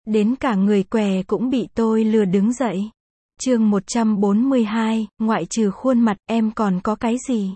Đến cả người què cũng bị tôi lừa đứng dậy. Chương 142, ngoại trừ khuôn mặt, em còn có cái gì?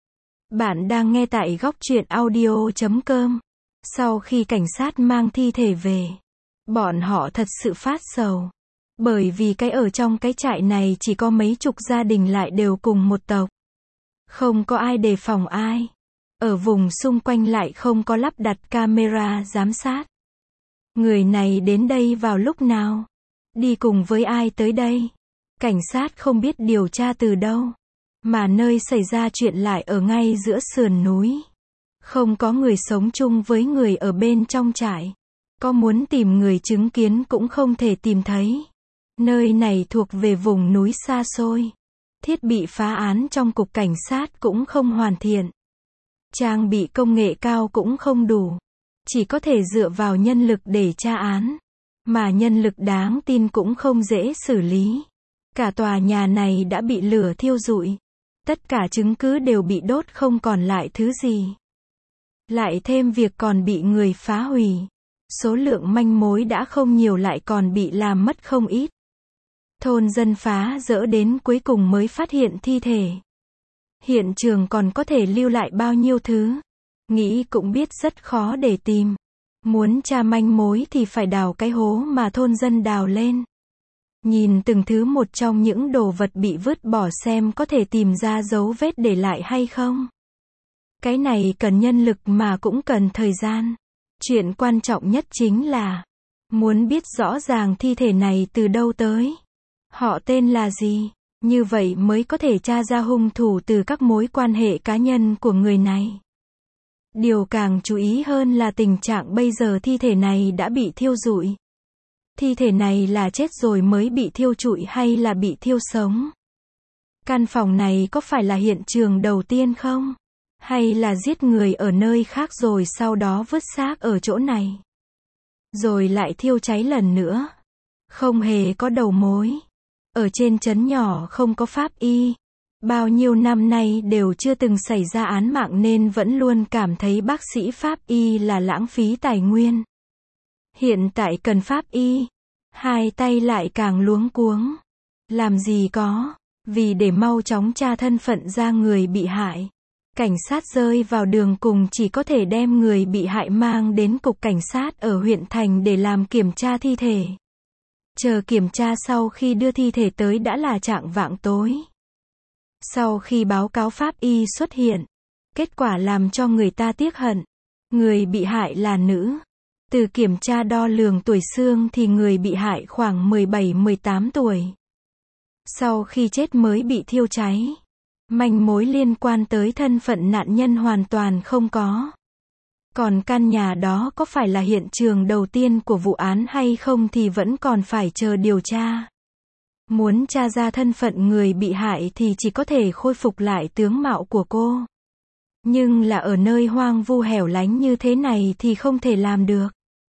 Bạn đang nghe tại góc truyện audio.com. Sau khi cảnh sát mang thi thể về, bọn họ thật sự phát sầu. Bởi vì ở trong cái trại này chỉ có mấy chục gia đình lại đều cùng một tộc. Không có ai đề phòng ai. Ở vùng xung quanh lại không có lắp đặt camera giám sát. Người này đến đây vào lúc nào? Đi cùng với ai tới đây? Cảnh sát không biết điều tra từ đâu. Mà nơi xảy ra chuyện lại ở ngay giữa sườn núi. Không có người sống chung với người ở bên trong trại. Có muốn tìm người chứng kiến cũng không thể tìm thấy. Nơi này thuộc về vùng núi xa xôi. Thiết bị phá án trong cục cảnh sát cũng không hoàn thiện. Trang bị công nghệ cao cũng không đủ. Chỉ có thể dựa vào nhân lực để tra án. Mà nhân lực đáng tin cũng không dễ xử lý. Cả tòa nhà này đã bị lửa thiêu rụi. Tất cả chứng cứ đều bị đốt không còn lại thứ gì. Lại thêm việc còn bị người phá hủy. Số lượng manh mối đã không nhiều lại còn bị làm mất không ít. Thôn dân phá dỡ đến cuối cùng mới phát hiện thi thể. Hiện trường còn có thể lưu lại bao nhiêu thứ. Nghĩ cũng biết rất khó để tìm. Muốn tra manh mối thì phải đào cái hố mà thôn dân đào lên. Nhìn từng thứ một trong những đồ vật bị vứt bỏ xem có thể tìm ra dấu vết để lại hay không. Cái này cần nhân lực mà cũng cần thời gian. Chuyện quan trọng nhất chính là muốn biết rõ ràng thi thể này từ đâu tới. Họ tên là gì? Như vậy mới có thể tra ra hung thủ từ các mối quan hệ cá nhân của người này. Điều càng chú ý hơn là tình trạng bây giờ thi thể này đã bị thiêu rụi. Thi thể này là chết rồi mới bị thiêu trụi hay là bị thiêu sống? Căn phòng này có phải là hiện trường đầu tiên không? Hay là giết người ở nơi khác rồi sau đó vứt xác ở chỗ này? Rồi lại thiêu cháy lần nữa? Không hề có đầu mối. Ở trên trấn nhỏ không có pháp y. Bao nhiêu năm nay đều chưa từng xảy ra án mạng nên vẫn luôn cảm thấy bác sĩ pháp y là lãng phí tài nguyên. Hiện tại cần pháp y. Hai tay lại càng luống cuống. Làm gì có. Vì để mau chóng tra thân phận ra người bị hại. Cảnh sát rơi vào đường cùng chỉ có thể đem người bị hại mang đến cục cảnh sát ở huyện thành để làm kiểm tra thi thể. Chờ kiểm tra sau khi đưa thi thể tới đã là chạng vạng tối. Sau khi báo cáo pháp y xuất hiện, kết quả làm cho người ta tiếc hận. Người bị hại là nữ. Từ kiểm tra đo lường tuổi xương thì người bị hại khoảng 17-18 tuổi. Sau khi chết mới bị thiêu cháy. Manh mối liên quan tới thân phận nạn nhân hoàn toàn không có. Còn căn nhà đó có phải là hiện trường đầu tiên của vụ án hay không thì vẫn còn phải chờ điều tra. Muốn tra ra thân phận người bị hại thì chỉ có thể khôi phục lại tướng mạo của cô. Nhưng là ở nơi hoang vu hẻo lánh như thế này thì không thể làm được.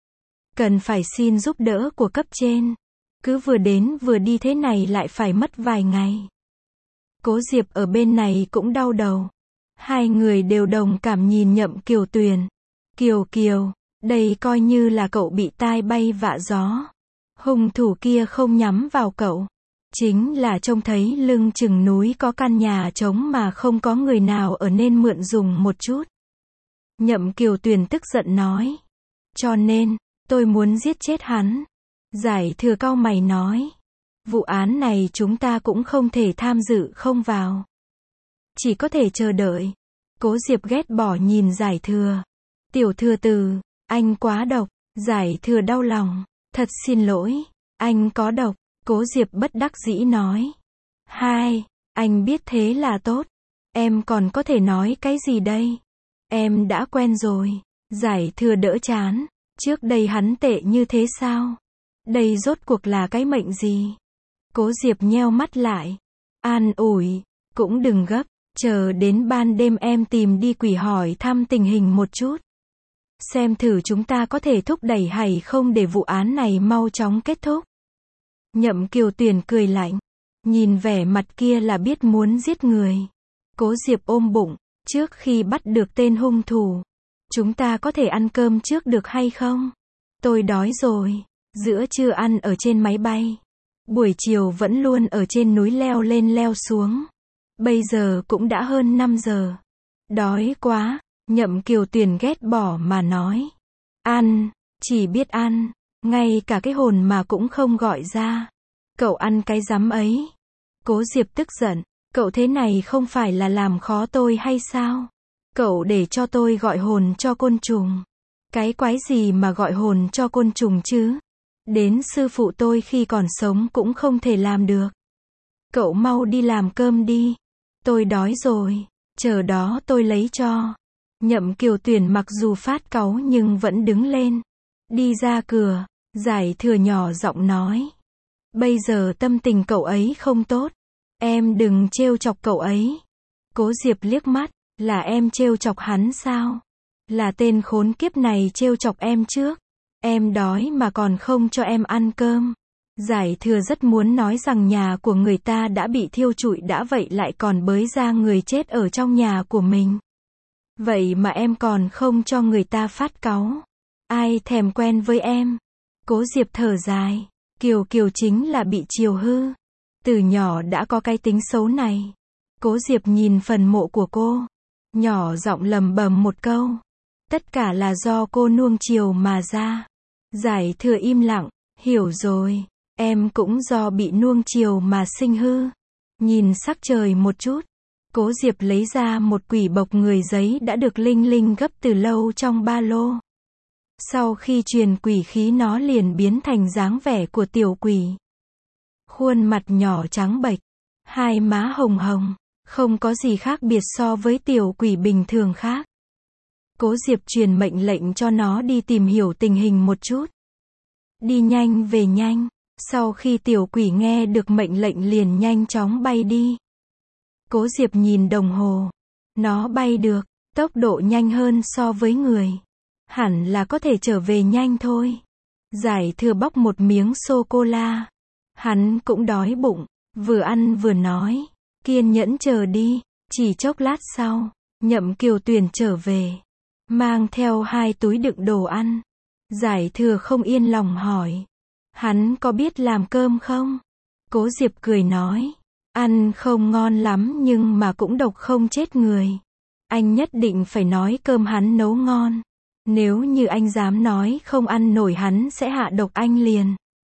Cần phải xin giúp đỡ của cấp trên. Cứ vừa đến vừa đi thế này lại phải mất vài ngày. Cố Diệp ở bên này cũng đau đầu. Hai người đều đồng cảm nhìn Nhậm Kiều Tuyền. Kiều Kiều, đây coi như là cậu bị tai bay vạ gió. Hung thủ kia không nhắm vào cậu. Chính là trông thấy lưng chừng núi có căn nhà trống mà không có người nào ở nên mượn dùng một chút. Nhậm Kiều Tuyền tức giận nói. Cho nên, tôi muốn giết chết hắn. Giải Thừa cau mày nói. Vụ án này chúng ta cũng không thể tham dự không vào. Chỉ có thể chờ đợi. Cố Diệp ghét bỏ nhìn Giải Thừa. Tiểu Thừa Từ, anh quá độc. Giải Thừa đau lòng. Thật xin lỗi, anh có độc. Cố Diệp bất đắc dĩ nói. Hai, anh biết thế là tốt. Em còn có thể nói cái gì đây? Em đã quen rồi. Giải Thừa đỡ chán. Trước đây hắn tệ như thế sao? Đây rốt cuộc là cái mệnh gì? Cố Diệp nheo mắt lại. An ủi, cũng đừng gấp. Chờ đến ban đêm em tìm đi quỷ hỏi thăm tình hình một chút. Xem thử chúng ta có thể thúc đẩy hay không để vụ án này mau chóng kết thúc. Nhậm Kiều Tuyền cười lạnh. Nhìn vẻ mặt kia là biết muốn giết người. Cố Diệp ôm bụng. Trước khi bắt được tên hung thủ, chúng ta có thể ăn cơm trước được hay không? Tôi đói rồi. Giữa trưa ăn ở trên máy bay. Buổi chiều vẫn luôn ở trên núi leo lên leo xuống. Bây giờ cũng đã hơn 5 giờ. Đói quá, Nhậm Kiều Tuyền ghét bỏ mà nói. Ăn, chỉ biết ăn, ngay cả cái hồn mà cũng không gọi ra. Cậu ăn cái rắm ấy. Cố Diệp tức giận, cậu thế này không phải là làm khó tôi hay sao? Cậu để cho tôi gọi hồn cho côn trùng. Cái quái gì mà gọi hồn cho côn trùng chứ? Đến sư phụ tôi khi còn sống cũng không thể làm được. Cậu mau đi làm cơm đi. Tôi đói rồi, chờ đó tôi lấy cho. Nhậm Kiều Tuyền mặc dù phát cáu nhưng vẫn đứng lên. Đi ra cửa, Giải Thừa nhỏ giọng nói. Bây giờ tâm tình cậu ấy không tốt. Em đừng trêu chọc cậu ấy. Cố Diệp liếc mắt, là em trêu chọc hắn sao? Là tên khốn kiếp này trêu chọc em trước. Em đói mà còn không cho em ăn cơm. Giải Thừa rất muốn nói rằng nhà của người ta đã bị thiêu trụi đã vậy lại còn bới ra người chết ở trong nhà của mình. Vậy mà em còn không cho người ta phát cáu. Ai thèm quen với em. Cố Diệp thở dài. Kiều Kiều chính là bị chiều hư. Từ nhỏ đã có cái tính xấu này. Cố Diệp nhìn phần mộ của cô. Nhỏ giọng lầm bầm một câu. Tất cả là do cô nuông chiều mà ra. Giải Thừa im lặng. Hiểu rồi. Em cũng do bị nuông chiều mà sinh hư. Nhìn sắc trời một chút. Cố Diệp lấy ra một quỷ bộc người giấy đã được Linh Linh gấp từ lâu trong ba lô. Sau khi truyền quỷ khí nó liền biến thành dáng vẻ của tiểu quỷ. Khuôn mặt nhỏ trắng bệch, hai má hồng hồng, không có gì khác biệt so với tiểu quỷ bình thường khác. Cố Diệp truyền mệnh lệnh cho nó đi tìm hiểu tình hình một chút. Đi nhanh về nhanh. Sau khi tiểu quỷ nghe được mệnh lệnh liền nhanh chóng bay đi. Cố Diệp nhìn đồng hồ. Nó bay được, tốc độ nhanh hơn so với người. Hẳn là có thể trở về nhanh thôi. Giải Thừa bóc một miếng sô-cô-la. Hắn cũng đói bụng, vừa ăn vừa nói. Kiên nhẫn chờ đi, chỉ chốc lát sau, Nhậm Kiều Tuyền trở về. Mang theo 2 túi đựng đồ ăn. Giải Thừa không yên lòng hỏi. Hắn có biết làm cơm không? Cố Diệp cười nói. Ăn không ngon lắm nhưng mà cũng độc không chết người. Anh nhất định phải nói cơm hắn nấu ngon. Nếu như anh dám nói không ăn nổi hắn sẽ hạ độc anh liền.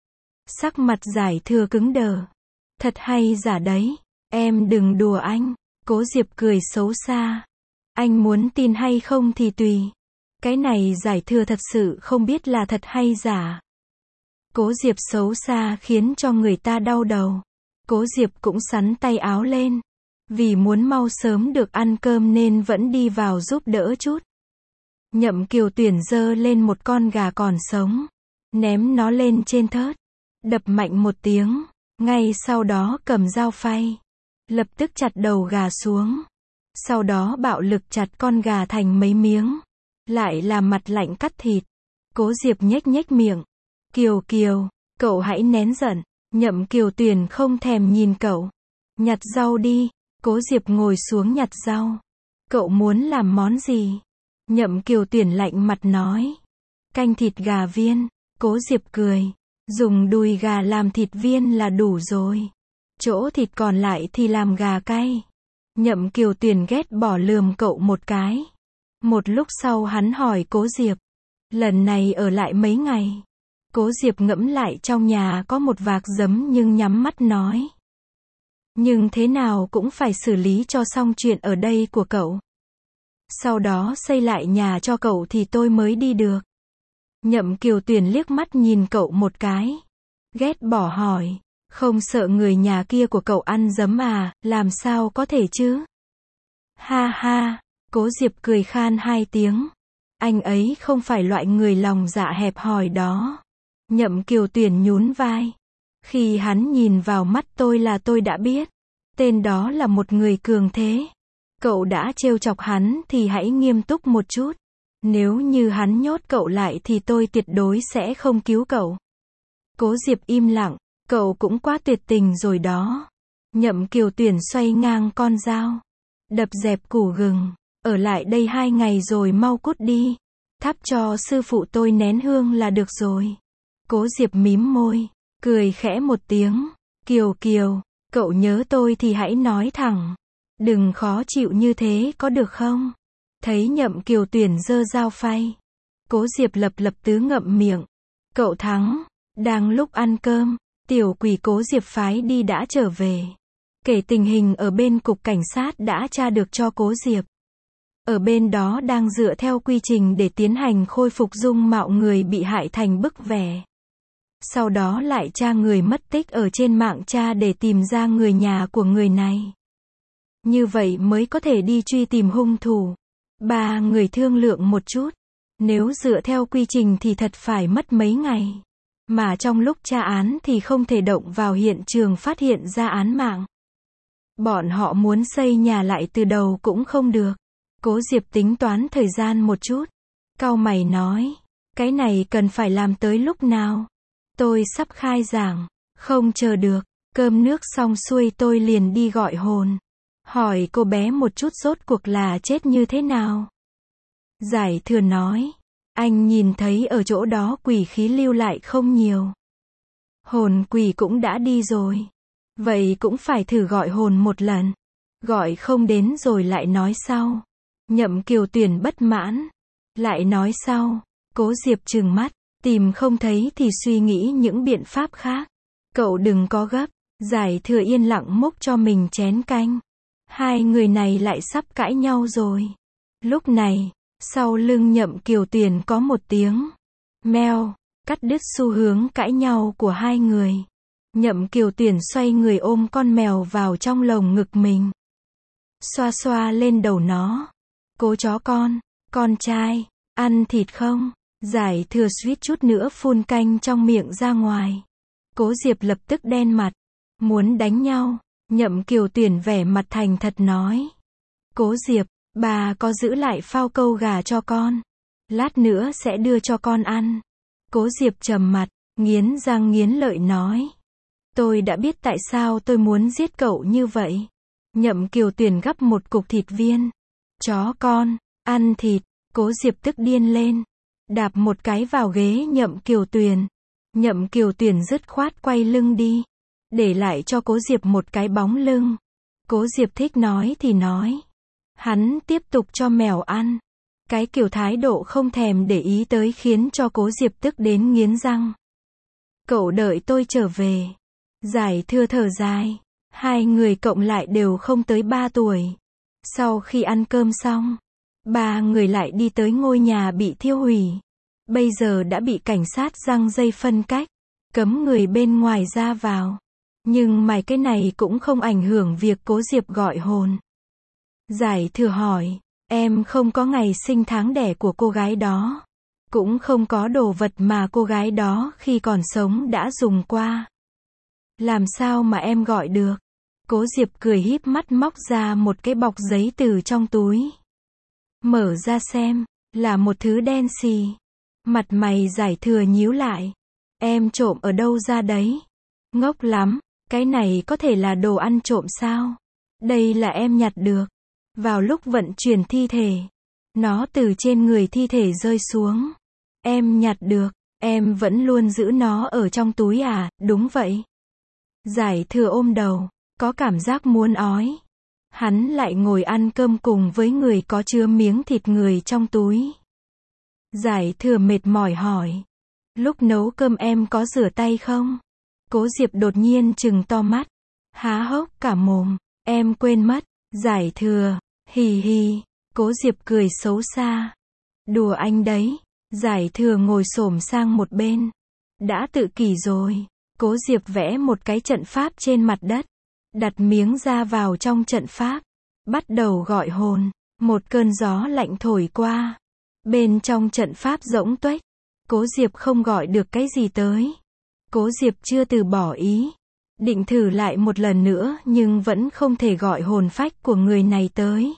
Sắc mặt Giải Thừa cứng đờ. Thật hay giả đấy. Em đừng đùa anh. Cố Diệp cười xấu xa. Anh muốn tin hay không thì tùy. Cái này Giải Thừa thật sự không biết là thật hay giả. Cố Diệp xấu xa khiến cho người ta đau đầu. Cố Diệp cũng xắn tay áo lên. Vì muốn mau sớm được ăn cơm nên vẫn đi vào giúp đỡ chút. Nhậm Kiều Tuyền giơ lên một con gà còn sống. Ném nó lên trên thớt. Đập mạnh một tiếng. Ngay sau đó cầm dao phay. Lập tức chặt đầu gà xuống. Sau đó bạo lực chặt con gà thành mấy miếng. Lại làm mặt lạnh cắt thịt. Cố Diệp nhếch nhếch miệng. Kiều Kiều, cậu hãy nén giận. Nhậm Kiều Tuyền không thèm nhìn cậu. Nhặt rau đi. Cố Diệp ngồi xuống nhặt rau. Cậu muốn làm món gì? Nhậm Kiều Tuyền lạnh mặt nói. Canh thịt gà viên. Cố Diệp cười. Dùng đùi gà làm thịt viên là đủ rồi. Chỗ thịt còn lại thì làm gà cay. Nhậm Kiều Tuyền ghét bỏ lườm cậu một cái. Một lúc sau hắn hỏi Cố Diệp. Lần này ở lại mấy ngày? Cố Diệp ngẫm lại trong nhà có một vạc giấm nhưng nhắm mắt nói. Nhưng thế nào cũng phải xử lý cho xong chuyện ở đây của cậu. Sau đó xây lại nhà cho cậu thì tôi mới đi được. Nhậm Kiều Tuyền liếc mắt nhìn cậu một cái. Ghét bỏ hỏi. Không sợ người nhà kia của cậu ăn giấm à, làm sao có thể chứ? Ha ha, Cố Diệp cười khan 2 tiếng. Anh ấy không phải loại người lòng dạ hẹp hòi đó. Nhậm Kiều Tuyền nhún vai. Khi hắn nhìn vào mắt tôi là tôi đã biết. Tên đó là một người cường thế. Cậu đã trêu chọc hắn thì hãy nghiêm túc một chút. Nếu như hắn nhốt cậu lại thì tôi tuyệt đối sẽ không cứu cậu. Cố Diệp im lặng. Cậu cũng quá tuyệt tình rồi đó. Nhậm Kiều Tuyền xoay ngang con dao. Đập dẹp củ gừng. Ở lại đây 2 ngày rồi mau cút đi. Thắp cho sư phụ tôi nén hương là được rồi. Cố Diệp mím môi, cười khẽ một tiếng. Kiều Kiều, cậu nhớ tôi thì hãy nói thẳng. Đừng khó chịu như thế có được không? Thấy Nhậm Kiều Tuyển giơ dao phay. Cố Diệp lập tứ ngậm miệng. Cậu thắng. Đang lúc ăn cơm, tiểu quỷ Cố Diệp phái đi đã trở về. Kể tình hình ở bên cục cảnh sát đã tra được cho Cố Diệp. Ở bên đó đang dựa theo quy trình để tiến hành khôi phục dung mạo người bị hại thành bức vẽ. Sau đó lại tra người mất tích ở trên mạng tra để tìm ra người nhà của người này. Như vậy mới có thể đi truy tìm hung thủ. Ba người thương lượng một chút. Nếu dựa theo quy trình thì thật phải mất mấy ngày. Mà trong lúc tra án thì không thể động vào hiện trường phát hiện ra án mạng. Bọn họ muốn xây nhà lại từ đầu cũng không được. Cố Diệp tính toán thời gian một chút. Cau mày nói, cái này cần phải làm tới lúc nào? Tôi sắp khai giảng, không chờ được. Cơm nước xong xuôi tôi liền đi gọi hồn. Hỏi cô bé một chút rốt cuộc là chết như thế nào? Giải Thừa nói, anh nhìn thấy ở chỗ đó quỷ khí lưu lại không nhiều. Hồn quỷ cũng đã đi rồi. Vậy cũng phải thử gọi hồn một lần. Gọi không đến rồi lại nói sau. Nhậm Kiều Tuyển bất mãn. Lại nói sau. Cố Diệp trừng mắt. Tìm không thấy thì suy nghĩ những biện pháp khác. Cậu đừng có gấp. Giải Thừa yên lặng múc cho mình chén canh. Hai người này lại sắp cãi nhau rồi. Lúc này, sau lưng Nhậm Kiều Tuyển có một tiếng meo, cắt đứt xu hướng cãi nhau của hai người. Nhậm Kiều Tuyển xoay người ôm con mèo vào trong lồng ngực mình. Xoa xoa lên đầu nó. Cố chó con trai, ăn thịt không? Giải Thừa suýt chút nữa phun canh trong miệng ra ngoài. Cố Diệp lập tức đen mặt. Muốn đánh nhau. Nhậm Kiều Tuyển vẻ mặt thành thật nói. Cố Diệp, bà có giữ lại phao câu gà cho con. Lát nữa sẽ đưa cho con ăn. Cố Diệp trầm mặt, nghiến răng nghiến lợi nói. Tôi đã biết tại sao tôi muốn giết cậu như vậy. Nhậm Kiều Tuyển gắp một cục thịt viên. Chó con, ăn thịt. Cố Diệp tức điên lên. Đạp một cái vào ghế Nhậm Kiều Tuyển. Nhậm Kiều Tuyển dứt khoát quay lưng đi. Để lại cho Cố Diệp một cái bóng lưng. Cố Diệp thích nói thì nói. Hắn tiếp tục cho mèo ăn. Cái kiểu thái độ không thèm để ý tới khiến cho Cố Diệp tức đến nghiến răng. Cậu đợi tôi trở về. Giải Thừa thở dài. Hai người cộng lại đều không tới 3 tuổi. Sau khi ăn cơm xong, ba người lại đi tới ngôi nhà bị thiêu hủy. Bây giờ đã bị cảnh sát giăng dây phân cách, cấm người bên ngoài ra vào. Nhưng mà cái này cũng không ảnh hưởng việc Cố Diệp gọi hồn. Giải Thừa hỏi, em không có ngày sinh tháng đẻ của cô gái đó. Cũng không có đồ vật mà cô gái đó khi còn sống đã dùng qua. Làm sao mà em gọi được? Cố Diệp cười híp mắt móc ra một cái bọc giấy từ trong túi. Mở ra xem, là một thứ đen xì. Mặt mày Giải Thừa nhíu lại. Em trộm ở đâu ra đấy? Ngốc lắm, cái này có thể là đồ ăn trộm sao? Đây là em nhặt được. Vào lúc vận chuyển thi thể. Nó từ trên người thi thể rơi xuống. Em nhặt được, em vẫn luôn giữ nó ở trong túi à? Đúng vậy. Giải Thừa ôm đầu, có cảm giác muốn ói. Hắn lại ngồi ăn cơm cùng với người có chứa miếng thịt người trong túi. Giải Thừa mệt mỏi hỏi. Lúc nấu cơm em có rửa tay không? Cố Diệp đột nhiên trừng to mắt. Há hốc cả mồm. Em quên mất. Giải Thừa. Hì hì. Cố Diệp cười xấu xa. Đùa anh đấy. Giải Thừa ngồi xổm sang một bên. Đã tự kỷ rồi. Cố Diệp vẽ một cái trận pháp trên mặt đất. Đặt miếng da vào trong trận pháp. Bắt đầu gọi hồn. Một cơn gió lạnh thổi qua. Bên trong trận pháp rỗng tuếch. Cố Diệp không gọi được cái gì tới. Cố Diệp chưa từ bỏ ý. Định thử lại một lần nữa nhưng vẫn không thể gọi hồn phách của người này tới.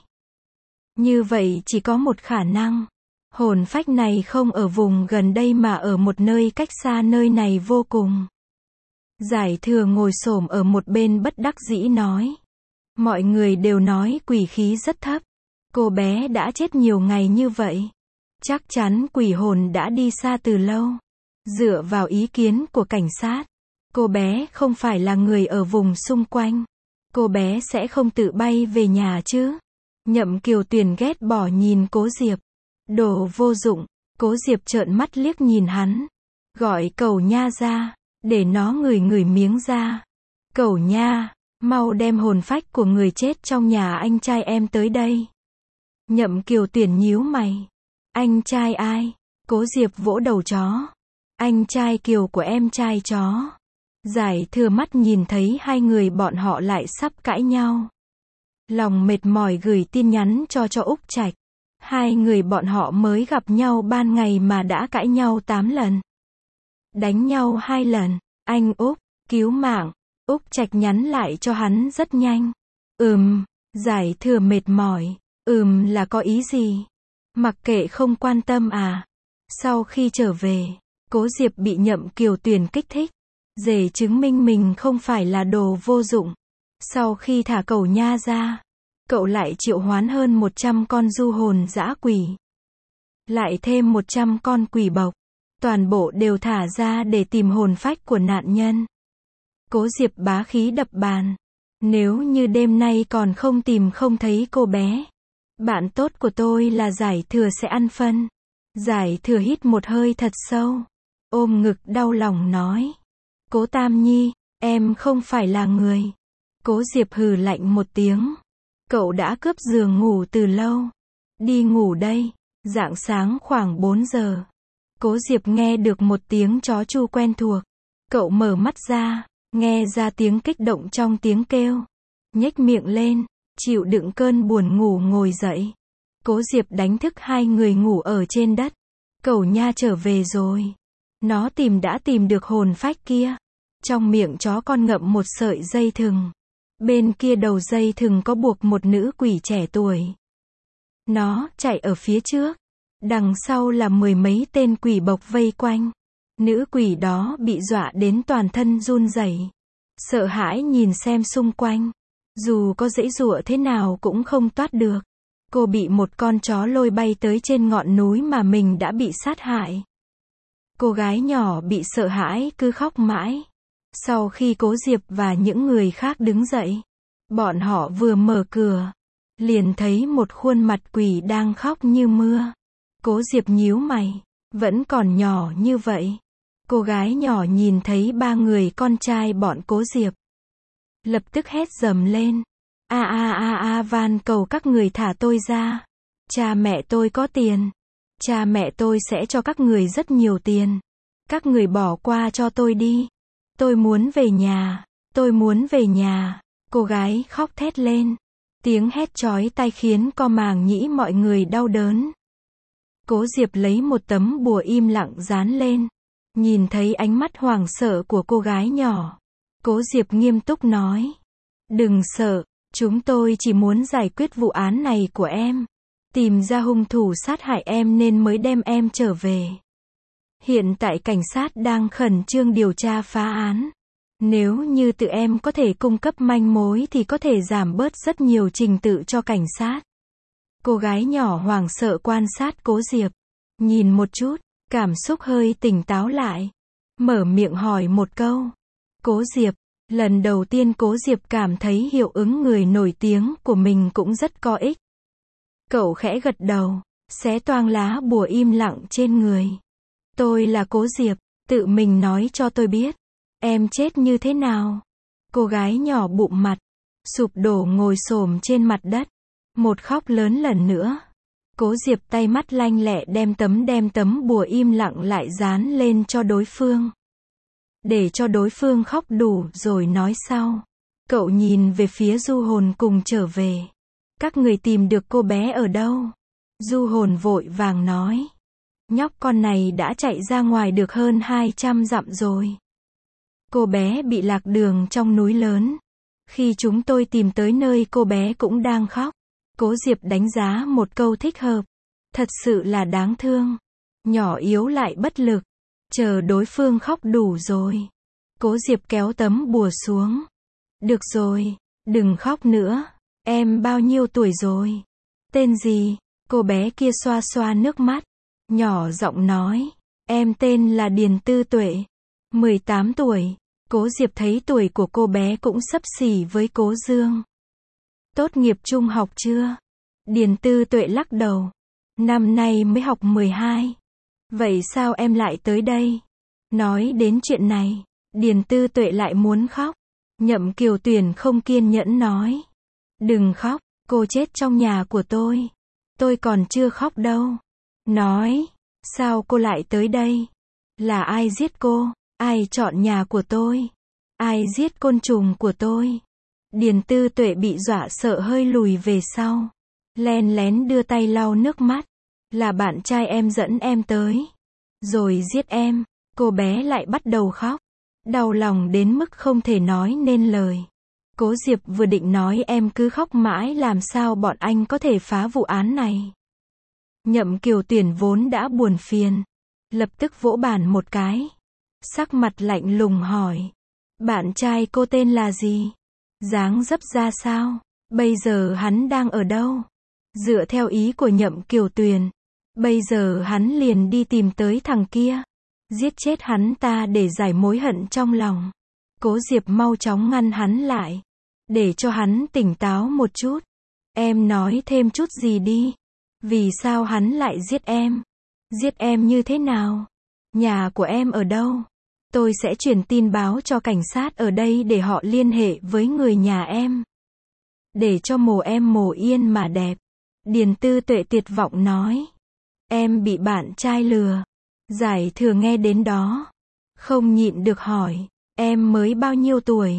Như vậy chỉ có một khả năng. Hồn phách này không ở vùng gần đây mà ở một nơi cách xa nơi này vô cùng. Giải Thừa ngồi xổm ở một bên bất đắc dĩ nói. Mọi người đều nói quỷ khí rất thấp. Cô bé đã chết nhiều ngày như vậy. Chắc chắn quỷ hồn đã đi xa từ lâu. Dựa vào ý kiến của cảnh sát, cô bé không phải là người ở vùng xung quanh. Cô bé sẽ không tự bay về nhà chứ. Nhậm Kiều Tuyền ghét bỏ nhìn Cố Diệp. Đồ vô dụng. Cố Diệp trợn mắt liếc nhìn hắn. Gọi Cẩu Nha ra, để nó ngửi ngửi miếng da. Cẩu Nha, mau đem hồn phách của người chết trong nhà anh trai em tới đây. Nhậm Kiều Tuyền nhíu mày. Anh trai ai? Cố Diệp vỗ đầu chó. Anh trai Kiều của em trai chó. Giải Thừa mắt nhìn thấy hai người bọn họ lại sắp cãi nhau. Lòng mệt mỏi gửi tin nhắn cho Úc Trạch. Hai người bọn họ mới gặp nhau ban ngày mà đã cãi nhau 8 lần. Đánh nhau 2 lần. Anh Úc, cứu mạng. Úc Trạch nhắn lại cho hắn rất nhanh. Giải Thừa mệt mỏi. Là có ý gì? Mặc kệ không quan tâm à? Sau khi trở về, Cố Diệp bị Nhậm Kiều Tuyền kích thích. Để chứng minh mình không phải là đồ vô dụng. Sau khi thả Cẩu Nha ra, cậu lại triệu hoán hơn 100 con du hồn dã quỷ. Lại thêm 100 con quỷ bộc. Toàn bộ đều thả ra để tìm hồn phách của nạn nhân. Cố Diệp bá khí đập bàn. Nếu như đêm nay còn không tìm không thấy cô bé, bạn tốt của tôi là Giải Thừa sẽ ăn phân. Giải Thừa hít một hơi thật sâu. Ôm ngực đau lòng nói. Cố Tam Nhi, em không phải là người. Cố Diệp hừ lạnh một tiếng. Cậu đã cướp giường ngủ từ lâu. Đi ngủ đây. Rạng sáng khoảng 4 giờ. Cố Diệp nghe được một tiếng chó chu quen thuộc. Cậu mở mắt ra, nghe ra tiếng kích động trong tiếng kêu. Nhếch miệng lên, chịu đựng cơn buồn ngủ ngồi dậy. Cố Diệp đánh thức hai người ngủ ở trên đất. Cẩu Nha trở về rồi. Nó đã tìm được hồn phách kia. Trong miệng chó con ngậm một sợi dây thừng. Bên kia đầu dây thừng có buộc một nữ quỷ trẻ tuổi. Nó chạy ở phía trước. Đằng sau là 10 mấy tên quỷ bộc vây quanh. Nữ quỷ đó bị dọa đến toàn thân run rẩy, sợ hãi nhìn xem xung quanh. Dù có giãy giụa thế nào cũng không thoát được. Cô bị một con chó lôi bay tới trên ngọn núi mà mình đã bị sát hại. Cô gái nhỏ bị sợ hãi cứ khóc mãi. Sau khi Cố Diệp và những người khác đứng dậy, bọn họ vừa mở cửa, liền thấy một khuôn mặt quỷ đang khóc như mưa. Cố Diệp nhíu mày, vẫn còn nhỏ như vậy. Cô gái nhỏ nhìn thấy ba người con trai bọn Cố Diệp, lập tức hét dầm lên. Van cầu các người thả tôi ra. Cha mẹ tôi có tiền. Cha mẹ tôi sẽ cho các người rất nhiều tiền. Các người bỏ qua cho tôi đi. Tôi muốn về nhà. Tôi muốn về nhà. Cô gái khóc thét lên. Tiếng hét chói tai khiến co màng nhĩ mọi người đau đớn. Cố Diệp lấy một tấm bùa im lặng dán lên. Nhìn thấy ánh mắt hoảng sợ của cô gái nhỏ, Cố Diệp nghiêm túc nói. Đừng sợ, chúng tôi chỉ muốn giải quyết vụ án này của em. Tìm ra hung thủ sát hại em nên mới đem em trở về. Hiện tại cảnh sát đang khẩn trương điều tra phá án. Nếu như tự em có thể cung cấp manh mối thì có thể giảm bớt rất nhiều trình tự cho cảnh sát. Cô gái nhỏ hoảng sợ quan sát Cố Diệp. Nhìn một chút, cảm xúc hơi tỉnh táo lại. Mở miệng hỏi một câu. Cố Diệp, lần đầu tiên Cố Diệp cảm thấy hiệu ứng người nổi tiếng của mình cũng rất có ích. Cậu khẽ gật đầu, xé toang lá bùa im lặng trên người. Tôi là Cố Diệp, tự mình nói cho tôi biết. Em chết như thế nào? Cô gái nhỏ bụm mặt, sụp đổ ngồi xổm trên mặt đất. Một khóc lớn lần nữa. Cố Diệp tay mắt lanh lẹ đem tấm bùa im lặng lại dán lên cho đối phương. Để cho đối phương khóc đủ rồi nói sau. Cậu nhìn về phía du hồn cùng trở về. Các người tìm được cô bé ở đâu? Du hồn vội vàng nói. Nhóc con này đã chạy ra ngoài được hơn 200 dặm rồi. Cô bé bị lạc đường trong núi lớn. Khi chúng tôi tìm tới nơi cô bé cũng đang khóc. Cố Diệp đánh giá một câu thích hợp. Thật sự là đáng thương. Nhỏ yếu lại bất lực. Chờ đối phương khóc đủ rồi. Cố Diệp kéo tấm bùa xuống. Được rồi, đừng khóc nữa. Em bao nhiêu tuổi rồi? Tên gì? Cô bé kia xoa xoa nước mắt. Nhỏ giọng nói. Em tên là Điền Tư Tuệ, 18 tuổi. Cố Diệp thấy tuổi của cô bé cũng xấp xỉ với Cố Dương. Tốt nghiệp trung học chưa? Điền Tư Tuệ lắc đầu. Năm nay mới học 12. Vậy sao em lại tới đây? Nói đến chuyện này, Điền Tư Tuệ lại muốn khóc. Nhậm Kiều Tuyển không kiên nhẫn nói. Đừng khóc, cô chết trong nhà của tôi. Tôi còn chưa khóc đâu. Nói, sao cô lại tới đây? Là ai giết cô? Ai chọn nhà của tôi? Ai giết côn trùng của tôi? Điền Tư Tuệ bị dọa sợ hơi lùi về sau. Len lén đưa tay lau nước mắt. Là bạn trai em dẫn em tới. Rồi giết em. Cô bé lại bắt đầu khóc. Đau lòng đến mức không thể nói nên lời. Cố Diệp vừa định nói em cứ khóc mãi làm sao bọn anh có thể phá vụ án này. Nhậm Kiều Tuyển vốn đã buồn phiền. Lập tức vỗ bàn một cái. Sắc mặt lạnh lùng hỏi. Bạn trai cô tên là gì? Dáng dấp ra sao? Bây giờ hắn đang ở đâu? Dựa theo ý của Nhậm Kiều Tuyển, bây giờ hắn liền đi tìm tới thằng kia. Giết chết hắn ta để giải mối hận trong lòng. Cố Diệp mau chóng ngăn hắn lại. Để cho hắn tỉnh táo một chút. Em nói thêm chút gì đi. Vì sao hắn lại giết em? Giết em như thế nào? Nhà của em ở đâu? Tôi sẽ truyền tin báo cho cảnh sát ở đây để họ liên hệ với người nhà em. Để cho mồ em mồ yên mà đẹp. Điền Tư Tuệ tuyệt vọng nói. Em bị bạn trai lừa. Giải Thừa nghe đến đó. Không nhịn được hỏi. Em mới bao nhiêu tuổi?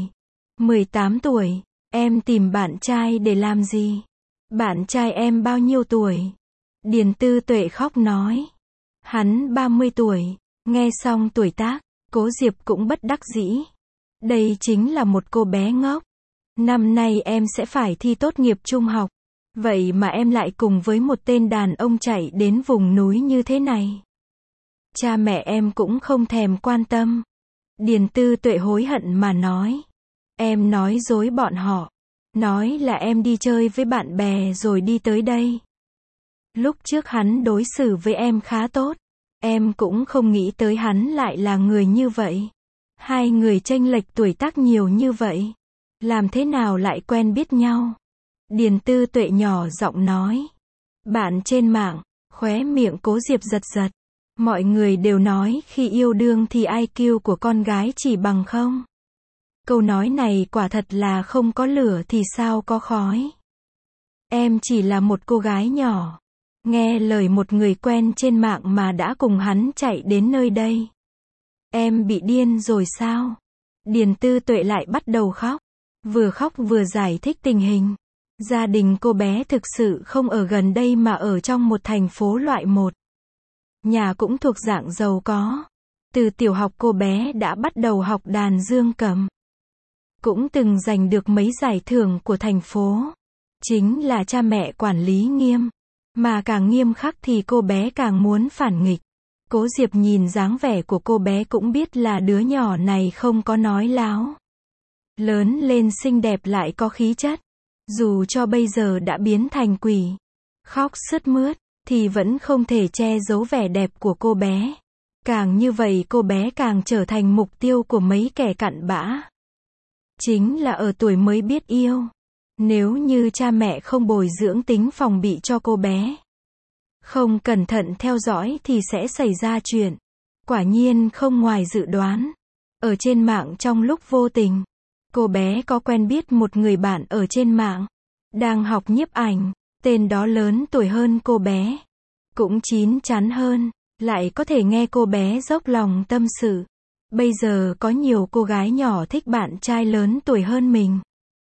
18 tuổi. Em tìm bạn trai để làm gì? Bạn trai em bao nhiêu tuổi? Điền Tư Tuệ khóc nói. Hắn 30 tuổi. Nghe xong tuổi tác, Cố Diệp cũng bất đắc dĩ. Đây chính là một cô bé ngốc. Năm nay em sẽ phải thi tốt nghiệp trung học. Vậy mà em lại cùng với một tên đàn ông chạy đến vùng núi như thế này. Cha mẹ em cũng không thèm quan tâm. Điền Tư Tuệ hối hận mà nói. Em nói dối bọn họ. Nói là em đi chơi với bạn bè rồi đi tới đây. Lúc trước hắn đối xử với em khá tốt. Em cũng không nghĩ tới hắn lại là người như vậy. Hai người chênh lệch tuổi tác nhiều như vậy. Làm thế nào lại quen biết nhau? Điền Tư Tuệ nhỏ giọng nói. Bạn trên mạng, khóe miệng Cố Diệp giật giật. Mọi người đều nói khi yêu đương thì IQ của con gái chỉ bằng không. Câu nói này quả thật là không có lửa thì sao có khói. Em chỉ là một cô gái nhỏ. Nghe lời một người quen trên mạng mà đã cùng hắn chạy đến nơi đây. Em bị điên rồi sao? Điền Tư Tuệ lại bắt đầu khóc. Vừa khóc vừa giải thích tình hình. Gia đình cô bé thực sự không ở gần đây mà ở trong một thành phố loại 1. Nhà cũng thuộc dạng giàu có. Từ tiểu học cô bé đã bắt đầu học đàn dương cầm. Cũng từng giành được mấy giải thưởng của thành phố. Chính là cha mẹ quản lý nghiêm. Mà càng nghiêm khắc thì cô bé càng muốn phản nghịch. Cố Diệp nhìn dáng vẻ của cô bé cũng biết là đứa nhỏ này không có nói láo. Lớn lên xinh đẹp lại có khí chất. Dù cho bây giờ đã biến thành quỷ. Khóc sướt mướt. Thì vẫn không thể che giấu vẻ đẹp của cô bé. Càng như vậy cô bé càng trở thành mục tiêu của mấy kẻ cặn bã. Chính là ở tuổi mới biết yêu. Nếu như cha mẹ không bồi dưỡng tính phòng bị cho cô bé. Không cẩn thận theo dõi thì sẽ xảy ra chuyện. Quả nhiên không ngoài dự đoán. Ở trên mạng trong lúc vô tình. Cô bé có quen biết một người bạn ở trên mạng. Đang học nhiếp ảnh. Tên đó lớn tuổi hơn cô bé. Cũng chín chắn hơn. Lại có thể nghe cô bé dốc lòng tâm sự. Bây giờ có nhiều cô gái nhỏ thích bạn trai lớn tuổi hơn mình.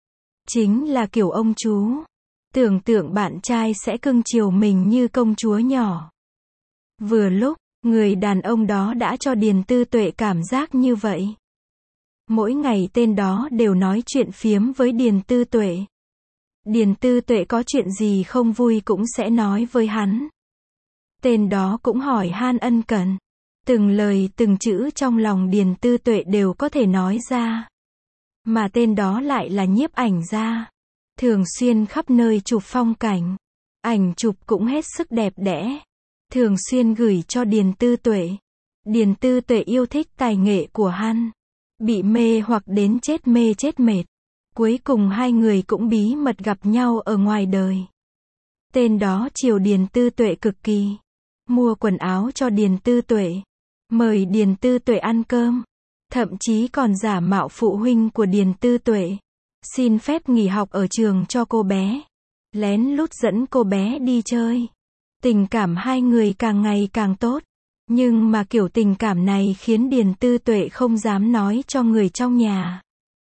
Chính là kiểu ông chú. Tưởng tượng bạn trai sẽ cưng chiều mình như công chúa nhỏ. Vừa lúc, người đàn ông đó đã cho Điền Tư Tuệ cảm giác như vậy. Mỗi ngày tên đó đều nói chuyện phiếm với Điền Tư Tuệ. Điền Tư Tuệ có chuyện gì không vui cũng sẽ nói với hắn. Tên đó cũng hỏi han ân cần. Từng lời từng chữ trong lòng Điền Tư Tuệ đều có thể nói ra. Mà tên đó lại là nhiếp ảnh gia. Thường xuyên khắp nơi chụp phong cảnh. Ảnh chụp cũng hết sức đẹp đẽ. Thường xuyên gửi cho Điền Tư Tuệ. Điền Tư Tuệ yêu thích tài nghệ của hắn. Bị mê hoặc đến chết mê chết mệt. Cuối cùng hai người cũng bí mật gặp nhau ở ngoài đời. Tên đó chiều Điền Tư Tuệ cực kỳ. Mua quần áo cho Điền Tư Tuệ. Mời Điền Tư Tuệ ăn cơm. Thậm chí còn giả mạo phụ huynh của Điền Tư Tuệ. Xin phép nghỉ học ở trường cho cô bé. Lén lút dẫn cô bé đi chơi. Tình cảm hai người càng ngày càng tốt. Nhưng mà kiểu tình cảm này khiến Điền Tư Tuệ không dám nói cho người trong nhà.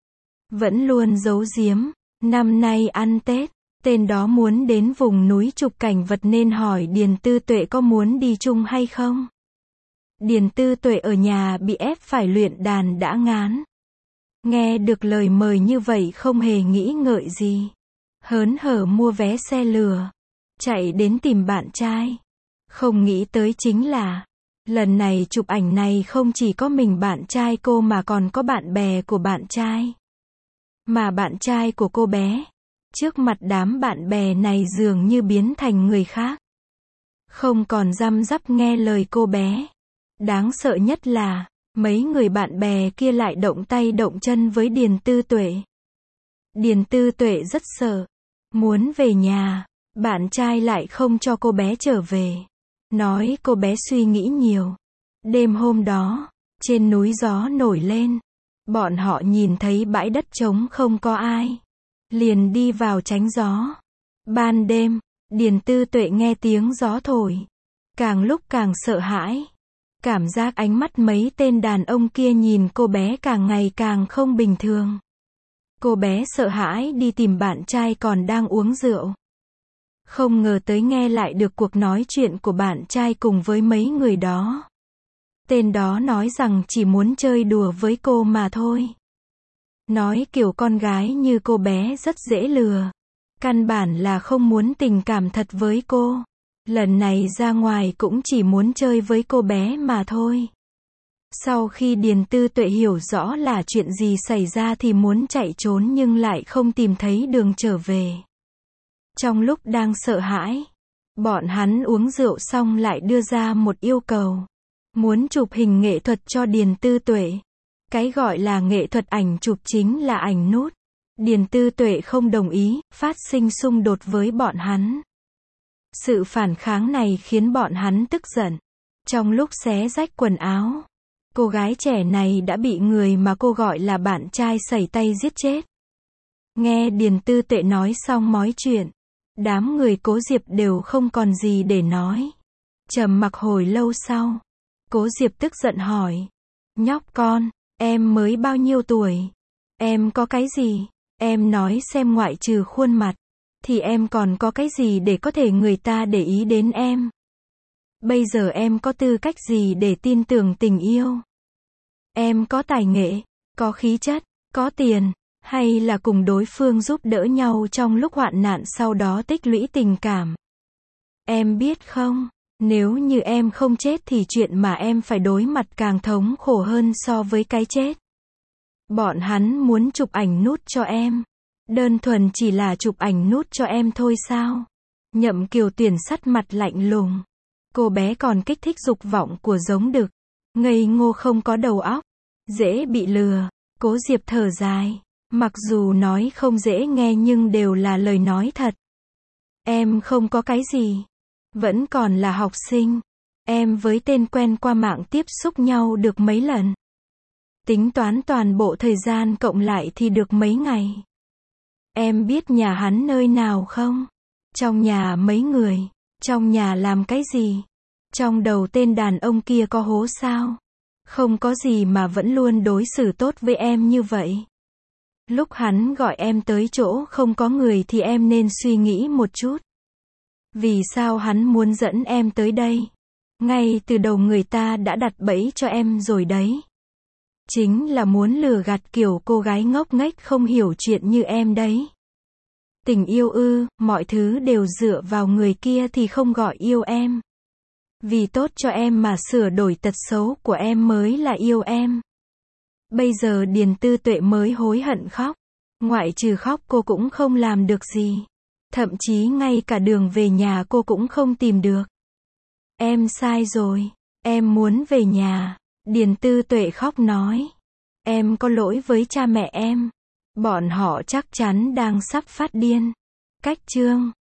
Vẫn luôn giấu giếm. Năm nay ăn Tết, tên đó muốn đến vùng núi chụp cảnh vật nên hỏi Điền Tư Tuệ có muốn đi chung hay không. Điền Tư Tuệ ở nhà bị ép phải luyện đàn đã ngán. Nghe được lời mời như vậy không hề nghĩ ngợi gì. Hớn hở mua vé xe lửa. Chạy đến tìm bạn trai. Không nghĩ tới chính là lần này chụp ảnh này không chỉ có mình bạn trai cô mà còn có bạn bè của bạn trai. Mà bạn trai của cô bé, trước mặt đám bạn bè này dường như biến thành người khác. Không còn răm rắp nghe lời cô bé. Đáng sợ nhất là, mấy người bạn bè kia lại động tay động chân với Điền Tư Tuệ. Điền Tư Tuệ rất sợ. Muốn về nhà, bạn trai lại không cho cô bé trở về. Nói cô bé suy nghĩ nhiều. Đêm hôm đó, trên núi gió nổi lên. Bọn họ nhìn thấy bãi đất trống không có ai. Liền đi vào tránh gió. Ban đêm, Điền Tư Tuệ nghe tiếng gió thổi. Càng lúc càng sợ hãi. Cảm giác ánh mắt mấy tên đàn ông kia nhìn cô bé càng ngày càng không bình thường. Cô bé sợ hãi đi tìm bạn trai còn đang uống rượu. Không ngờ tới nghe lại được cuộc nói chuyện của bạn trai cùng với mấy người đó. Tên đó nói rằng chỉ muốn chơi đùa với cô mà thôi. Nói kiểu con gái như cô bé rất dễ lừa. Căn bản là không muốn tình cảm thật với cô. Lần này ra ngoài cũng chỉ muốn chơi với cô bé mà thôi. Sau khi Điền Tư Tuệ hiểu rõ là chuyện gì xảy ra thì muốn chạy trốn nhưng lại không tìm thấy đường trở về. Trong lúc đang sợ hãi, bọn hắn uống rượu xong lại đưa ra một yêu cầu. Muốn chụp hình nghệ thuật cho Điền Tư Tuệ. Cái gọi là nghệ thuật ảnh chụp chính là ảnh nút. Điền Tư Tuệ không đồng ý, phát sinh xung đột với bọn hắn. Sự phản kháng này khiến bọn hắn tức giận. Trong lúc xé rách quần áo, cô gái trẻ này đã bị người mà cô gọi là bạn trai sẩy tay giết chết. Nghe Điền Tư Tuệ nói xong mọi chuyện, đám người Cố Diệp đều không còn gì để nói. Trầm mặc hồi lâu sau, Cố Diệp tức giận hỏi. Nhóc con, em mới bao nhiêu tuổi? Em có cái gì? Em nói xem ngoại trừ khuôn mặt, thì em còn có cái gì để có thể người ta để ý đến em? Bây giờ em có tư cách gì để tin tưởng tình yêu? Em có tài nghệ, có khí chất, có tiền, hay là cùng đối phương giúp đỡ nhau trong lúc hoạn nạn sau đó tích lũy tình cảm? Em biết không, nếu như em không chết thì chuyện mà em phải đối mặt càng thống khổ hơn so với cái chết. Bọn hắn muốn chụp ảnh nút cho em. Đơn thuần chỉ là chụp ảnh nút cho em thôi sao? Nhậm Kiều Tuyển sắt mặt lạnh lùng. Cô bé còn kích thích dục vọng của giống đực. Ngây ngô không có đầu óc. Dễ bị lừa. Cố Diệp thở dài. Mặc dù nói không dễ nghe nhưng đều là lời nói thật. Em không có cái gì. Vẫn còn là học sinh. Em với tên quen qua mạng tiếp xúc nhau được mấy lần. Tính toán toàn bộ thời gian cộng lại thì được mấy ngày. Em biết nhà hắn nơi nào không? Trong nhà mấy người? Trong nhà làm cái gì? Trong đầu tên đàn ông kia có hố sao? Không có gì mà vẫn luôn đối xử tốt với em như vậy. Lúc hắn gọi em tới chỗ không có người thì em nên suy nghĩ một chút. Vì sao hắn muốn dẫn em tới đây? Ngay từ đầu người ta đã đặt bẫy cho em rồi đấy. Chính là muốn lừa gạt kiểu cô gái ngốc nghếch không hiểu chuyện như em đấy. Tình yêu ư, mọi thứ đều dựa vào người kia thì không gọi yêu em. Vì tốt cho em mà sửa đổi tật xấu của em mới là yêu em. Bây giờ Điền Tư Tuệ mới hối hận khóc. Ngoại trừ khóc cô cũng không làm được gì. Thậm chí ngay cả đường về nhà cô cũng không tìm được. Em sai rồi. Em muốn về nhà. Điền Tư Tuệ khóc nói. Em có lỗi với cha mẹ em. Bọn họ chắc chắn đang sắp phát điên. Cách chương